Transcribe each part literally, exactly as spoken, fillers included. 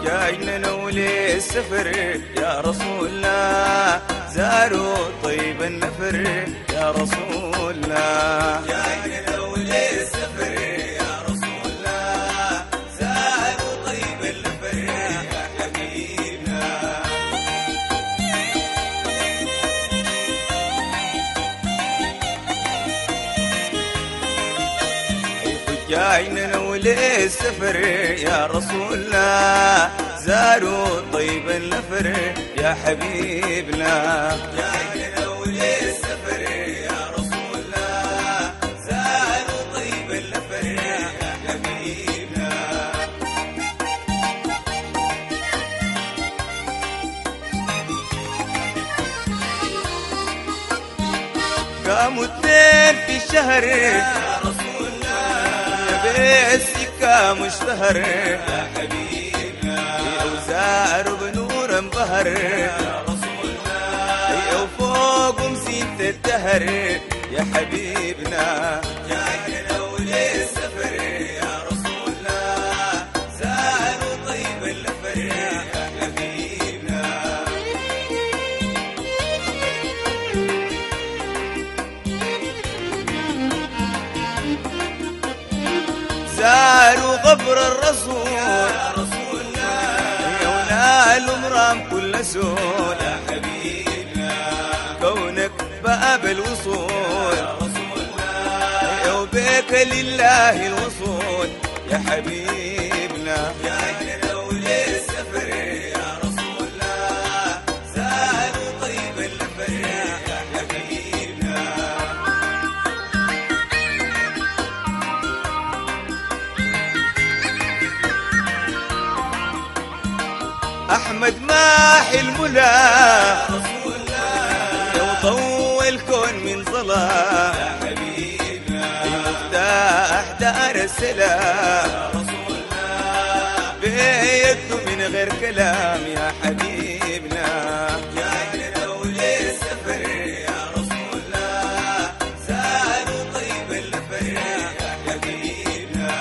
جاينا نولي السفر يا رسول الله، زاروا طيب النفر يا رسول الله. جاينا نولي السفر يا رسول الله، زاروا طيب النفر يا حبيبنا. جاينا نولي السفر يا رسول الله، زاروا طيب النفر يا حبيبنا. جاينا نولي السفر يا رسول الله، زاروا طيب النفر يا حبيبنا. قاموا اثنين في الشهر يا رسول الله، بالسكة مشتهر يا حبيبنا. وزار بنور انبهر يا رسول الله، وفوقهم زينة الدهر يا حبيبنا. جاينا نولي السفر يا رسول الله، زاروا طيب النفر يا حبيبنا. زاروا قبر الرسول يا رسول الله، ونالوا مرام كل سول يا حبيبنا. كونك باب الوصول يا رسول الله، وبك لله الوصول يا حبيبنا. جاينا نولي السفر يا رسول الله، زاروا طيب النفر يا حبيبنا. أحمد ماحي الملا يا رسول الله، وضوى الكون من ظلام يا حبيبنا. مفتاح دار السلام يا رسول الله، بيده من غير كلام يا حبيبنا. جاينا نولي السفر يا رسول الله، زاروا طيب النفر يا حبيبنا.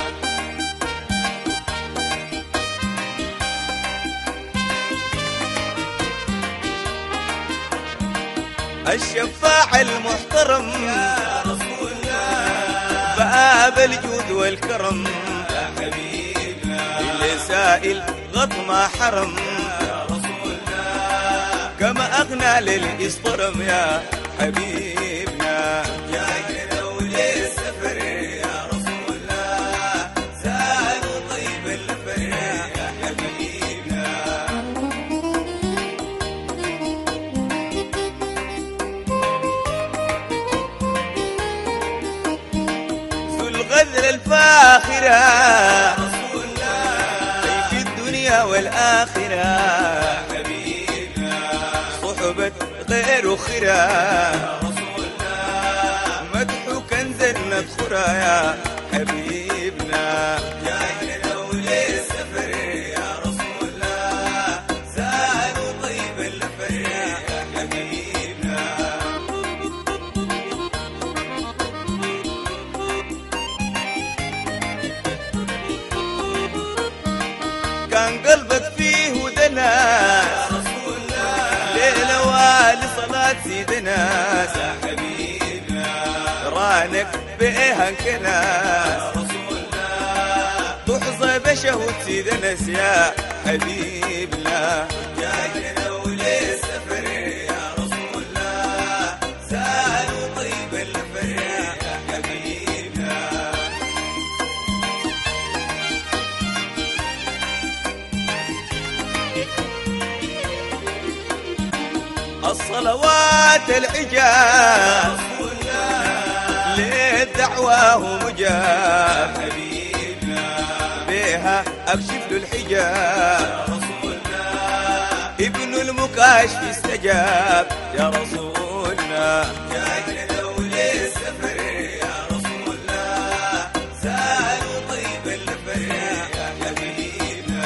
الشفاع المحترم يا رسول الله، باب الجود والكرم يا حبيبنا. اللي سائل غط ما حرم يا رسول الله، كما أغنى للإسطرم يا حبيبنا. جاينا نولي السفر يا رسول الله، زاروا طيب النفر يا حبيبنا. الغذر الفاخرة رسول الله، في الدنيا والآخرة يا حبيبنا. صحبة غير خيرة يا رسول الله، مدح كنز ندخرها يا حبيبنا. جاينا نولي السفر يا رسول الله، زاروا طيب النفر يا حبيبنا. كان قلبك فيه ودنا يا رسول الله، ليلة والي صلاة سيدنا يا حبيبنا. رانك بيها انكناس يا رسول الله، تحظى بشهود سيدنا يا حبيبنا. جاينا نولي السفر يا رسول الله، زاروا طيب النفر يا حبيبنا. الصلوات العجاب للدعوة مجاب حبيبنا، بها أكشف له الحجاب يا رسول الله. ابن المكاشف استجاب يا رسولنا. جاينا نولي السفر يا رسول الله، زاروا طيب النفر يا حبيبنا.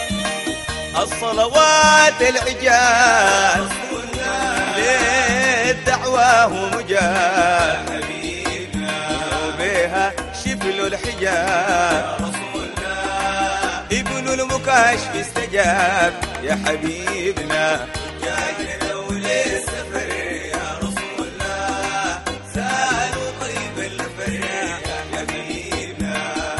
الصلوات العجال الدعوة ومجاب حبيبنا وبها شفل الحجاب رسولنا ابن المكاشف استجاب يا حبيبنا جاءنا وللسفر يا رسول الله زادوا طيب الفر يا حبيبنا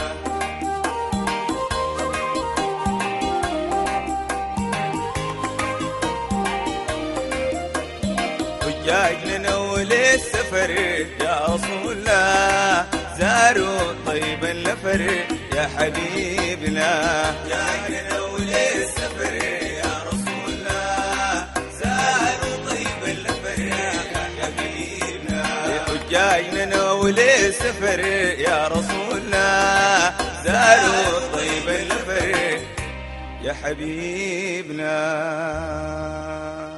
حجاجنا وللسفر يا رسول الله زاروا طيب النفر يا حبيبنا حجاجنا وللسفر يا رسول الله زاروا طيب النفر يا حبيبنا حجاجنا وللسفر يا رسول الله زاروا طيب النفر يا حبيبنا.